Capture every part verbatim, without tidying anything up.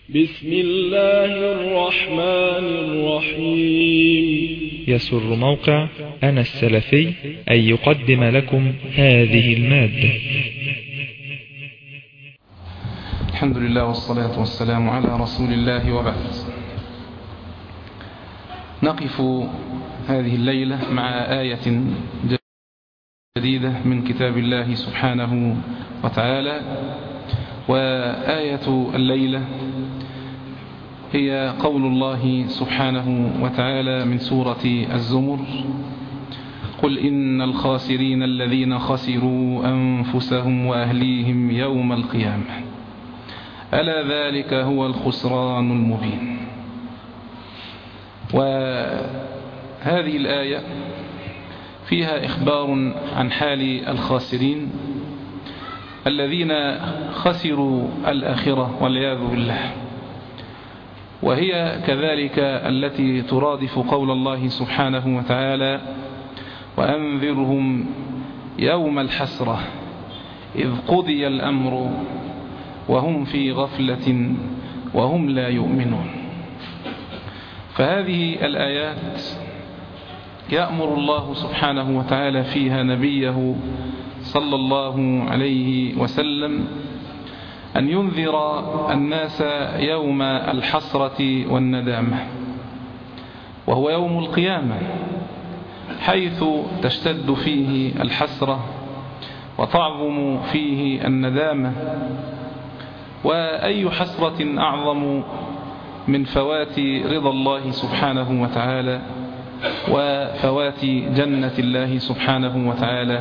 بسم الله الرحمن الرحيم. يسر موقع أنا السلفي أن يقدم لكم هذه المادة. الحمد لله والصلاة والسلام على رسول الله وبعد. نقف هذه الليلة مع آية جديدة من كتاب الله سبحانه وتعالى، وآية الليلة هي قول الله سبحانه وتعالى من سورة الزمر: قل إن الخاسرين الذين خسروا أنفسهم وأهليهم يوم القيامة ألا ذلك هو الخسران المبين. وهذه الآية فيها إخبار عن حال الخاسرين الذين خسروا الآخرة والعياذ بالله، وهي كذلك التي ترادف قول الله سبحانه وتعالى: وأنذرهم يوم الحسرة إذ قضي الأمر وهم في غفلة وهم لا يؤمنون. فهذه الآيات يأمر الله سبحانه وتعالى فيها نبيه صلى الله عليه وسلم أن ينذر الناس يوم الحسرة والندامة، وهو يوم القيامة، حيث تشتد فيه الحسرة وتعظم فيه الندامة. وأي حسرة أعظم من فوات رضا الله سبحانه وتعالى وفوات جنة الله سبحانه وتعالى،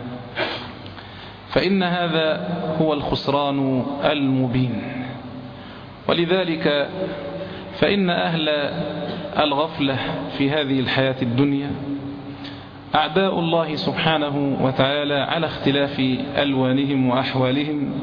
فإن هذا هو الخسران المبين. ولذلك فإن أهل الغفلة في هذه الحياة الدنيا أعداء الله سبحانه وتعالى على اختلاف ألوانهم وأحوالهم.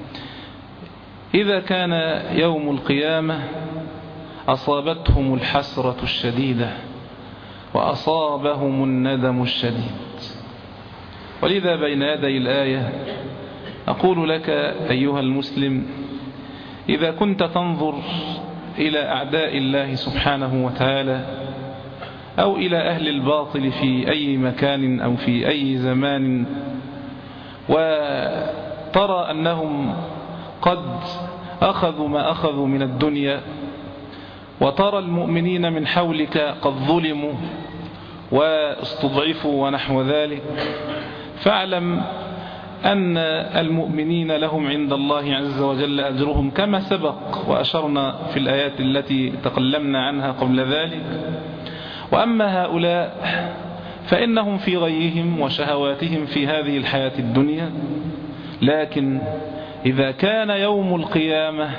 إذا كان يوم القيامة أصابتهم الحسرة الشديدة وأصابهم الندم الشديد. ولذا بين يدي الآية أقول لك أيها المسلم: إذا كنت تنظر إلى أعداء الله سبحانه وتعالى أو إلى أهل الباطل في أي مكان أو في أي زمان، وترى أنهم قد أخذوا ما أخذوا من الدنيا، وترى المؤمنين من حولك قد ظلموا واستضعفوا ونحو ذلك، فاعلم أن المؤمنين لهم عند الله عز وجل أجرهم كما سبق وأشرنا في الآيات التي تكلمنا عنها قبل ذلك. وأما هؤلاء فإنهم في غيهم وشهواتهم في هذه الحياة الدنيا، لكن إذا كان يوم القيامة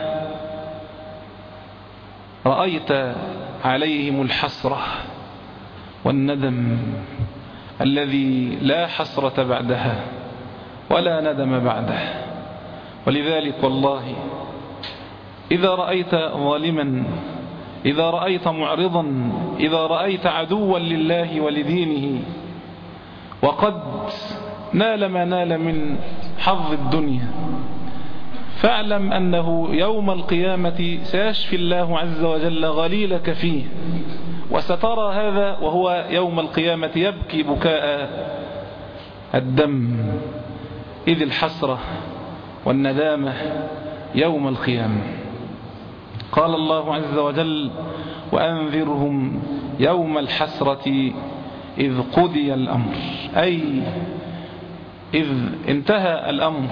رأيت عليهم الحسرة والندم الذي لا حسرة بعدها ولا ندم بعده. ولذلك والله إذا رأيت ظالما، إذا رأيت معرضا، إذا رأيت عدوا لله ولدينه وقد نال ما نال من حظ الدنيا، فاعلم أنه يوم القيامة سيشفي الله عز وجل غليلك فيه، وسترى هذا وهو يوم القيامة يبكي بكاء الدم، إذ الحسرة والندامة يوم القيامة. قال الله عز وجل: وأنذرهم يوم الحسرة إذ قضي الأمر، أي إذ انتهى الأمر،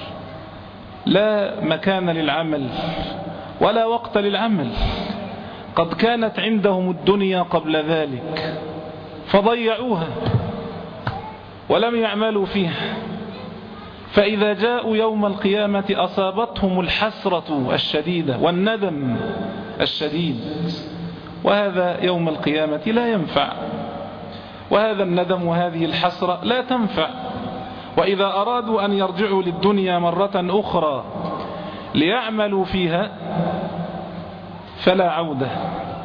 لا مكان للعمل ولا وقت للعمل. قد كانت عندهم الدنيا قبل ذلك فضيعوها ولم يعملوا فيها، فإذا جاءوا يوم القيامة أصابتهم الحسرة الشديدة والندم الشديد، وهذا يوم القيامة لا ينفع، وهذا الندم وهذه الحسرة لا تنفع. وإذا أرادوا أن يرجعوا للدنيا مرة أخرى ليعملوا فيها فلا عودة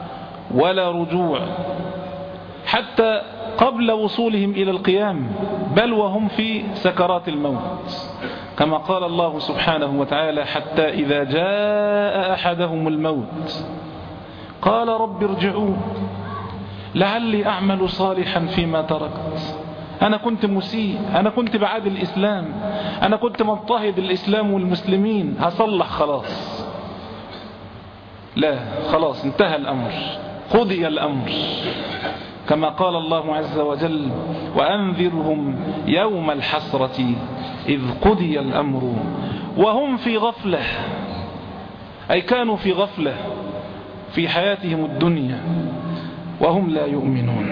ولا رجوع، حتى قبل وصولهم إلى القيام بل وهم في سكرات الموت، كما قال الله سبحانه وتعالى: حتى إذا جاء أحدهم الموت قال رب ارجعون لعلي أعمل صالحا فيما تركت. أنا كنت مسيء، أنا كنت بعاد الإسلام، أنا كنت مضطهد الإسلام والمسلمين، هصلح خلاص. لا، خلاص انتهى الأمر، قضي الأمر، كما قال الله عز وجل: وأنذرهم يوم الحسرة إذ قضي الأمر وهم في غفلة، أي كانوا في غفلة في حياتهم الدنيا وهم لا يؤمنون.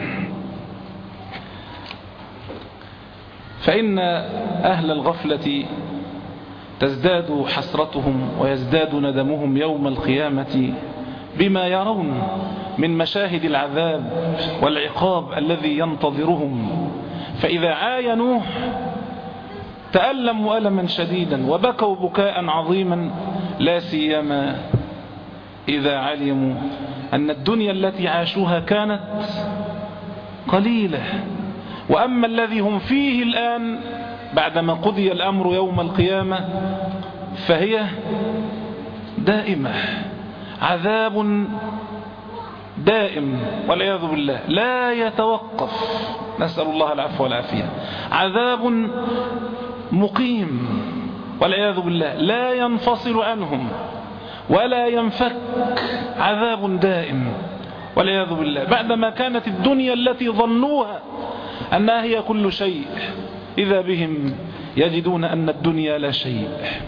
فإن أهل الغفلة تزداد حسرتهم ويزداد ندمهم يوم القيامة بما يرون من مشاهد العذاب والعقاب الذي ينتظرهم، فإذا عاينوه تألموا ألما شديدا وبكوا بكاء عظيما، لا سيما إذا علموا أن الدنيا التي عاشوها كانت قليلة، وأما الذي هم فيه الآن بعدما قضي الأمر يوم القيامة فهي دائمة، عذاب دائم والعياذ بالله لا يتوقف، نسأل الله العفو والعافية، عذاب مقيم والعياذ بالله لا ينفصل عنهم ولا ينفك، عذاب دائم والعياذ بالله. بعدما كانت الدنيا التي ظنوها أنها هي كل شيء، إذا بهم يجدون أن الدنيا لا شيء.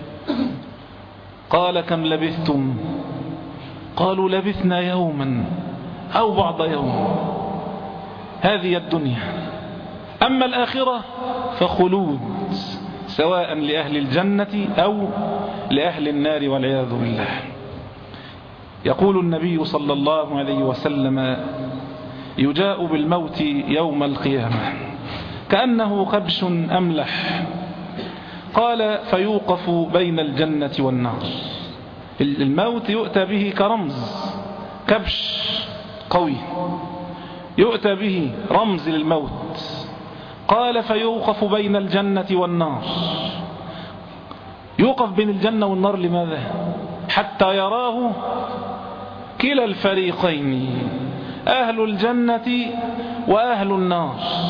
قال: كم لبثتم؟ قالوا: لبثنا يوما أو بعض يوم. هذه الدنيا. أما الآخرة فخلود، سواء لأهل الجنة أو لأهل النار والعياذ بالله. يقول النبي صلى الله عليه وسلم: يجاء بالموت يوم القيامة كأنه كبش أملح، قال: فيوقف بين الجنة والنار. الموت يؤتى به كرمز، كبش قوي يؤتى به رمز للموت، قال: فيوقف بين الجنة والنار. يوقف بين الجنة والنار لماذا؟ حتى يراه كلا الفريقين، أهل الجنة وأهل النار.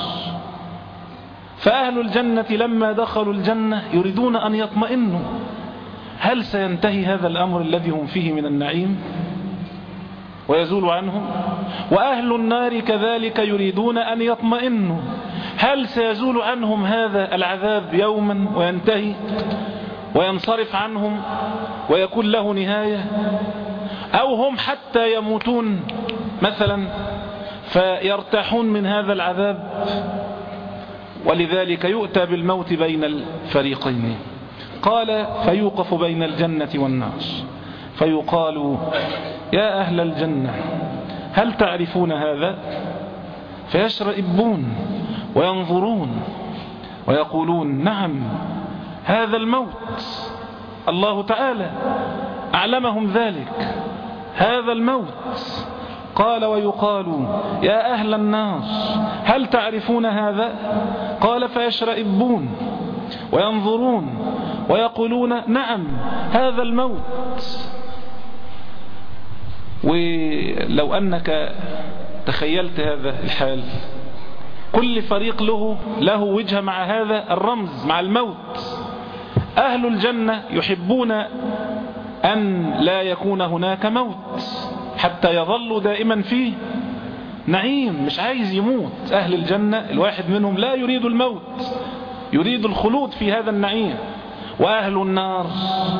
فأهل الجنة لما دخلوا الجنة يريدون أن يطمئنوا، هل سينتهي هذا الأمر الذي هم فيه من النعيم ويزول عنهم؟ وأهل النار كذلك يريدون أن يطمئنوا، هل سيزول عنهم هذا العذاب يوما وينتهي وينصرف عنهم ويكون له نهاية، أو هم حتى يموتون مثلا فيرتاحون من هذا العذاب؟ ولذلك يؤتى بالموت بين الفريقين. قال: فيوقف بين الجنة والنار فيقال: يا أهل الجنة هل تعرفون هذا؟ فيشرئبون وينظرون ويقولون: نعم، هذا الموت، الله تعالى أعلمهم ذلك، هذا الموت. قال: ويقال: يا أهل النار هل تعرفون هذا؟ قال: فيشرئبون وينظرون ويقولون: نعم، هذا الموت. ولو أنك تخيلت هذا الحال، كل فريق له له وجهة مع هذا الرمز، مع الموت. أهل الجنة يحبون أن لا يكون هناك موت حتى يظلوا دائما فيه نعيم، مش عايز يموت. أهل الجنة الواحد منهم لا يريد الموت، يريد الخلود في هذا النعيم. وأهل النار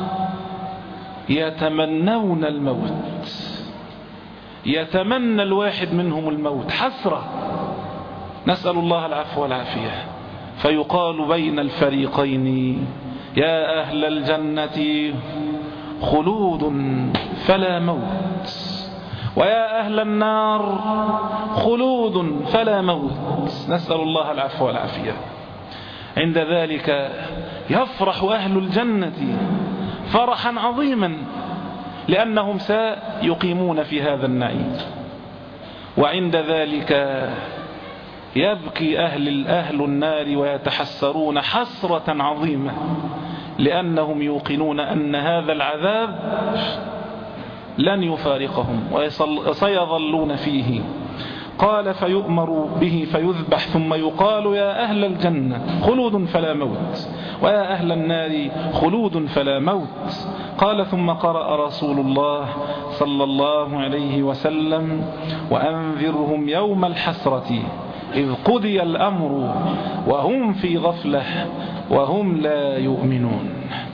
يتمنون الموت، يتمنى الواحد منهم الموت، حسرة، نسأل الله العفو والعافية. فيقال بين الفريقين: يا أهل الجنة خلود فلا موت، ويا أهل النار خلود فلا موت، نسأل الله العفو والعافية. عند ذلك يفرح أهل الجنة فرحا عظيما، لأنهم سيقيمون في هذا النعيم. وعند ذلك يبكي أهل, أهل النار ويتحسرون حسرة عظيمة، لأنهم يوقنون أن هذا العذاب لن يفارقهم وسيظلون فيه. قال فيؤمر به فيذبح ثم يقال يا أهل الجنة خلود فلا موت، ويا أهل النار خلود فلا موت. قال ثم قرأ رسول الله صلى الله عليه وسلم وأنذرهم يوم الحسرة إذ قضي الأمر وهم في غفلة وهم لا يؤمنون.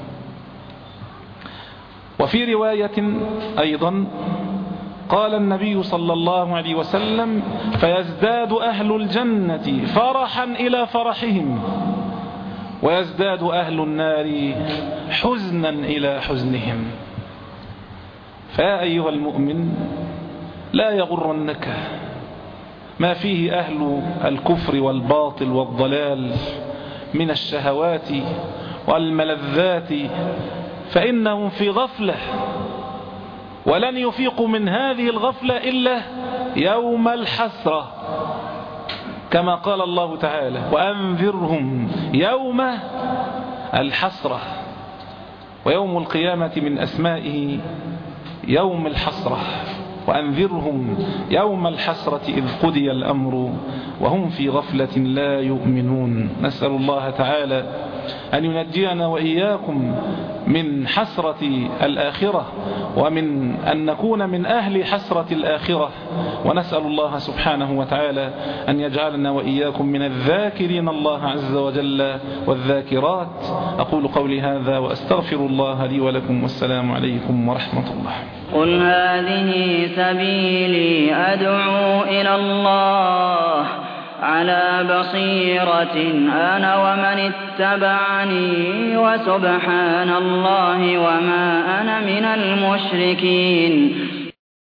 وفي رواية أيضا قال النبي صلى الله عليه وسلم فيزداد أهل الجنة فرحا إلى فرحهم ويزداد أهل النار حزنا إلى حزنهم. فيا أيها المؤمن لا يغرنك ما فيه أهل الكفر والباطل والضلال من الشهوات والملذات، فإنهم في غفلة ولن يفيقوا من هذه الغفلة إلا يوم الحسرة، كما قال الله تعالى وأنذرهم يوم الحسرة. ويوم القيامة من أسمائه يوم الحسرة، وأنذرهم يوم الحسرة إذ قضي الأمر وهم في غفلة لا يؤمنون. نسأل الله تعالى أن ينجينا وإياكم من حسرة الآخرة ومن أن نكون من أهل حسرة الآخرة، ونسأل الله سبحانه وتعالى أن يجعلنا وإياكم من الذاكرين الله عز وجل والذاكرات. أقول قولي هذا وأستغفر الله لي ولكم، والسلام عليكم ورحمة الله. قل هذه سبيلي أدعو إلى الله على بصيرة أنا ومن اتبعني وسبحان الله وما أنا من المشركين.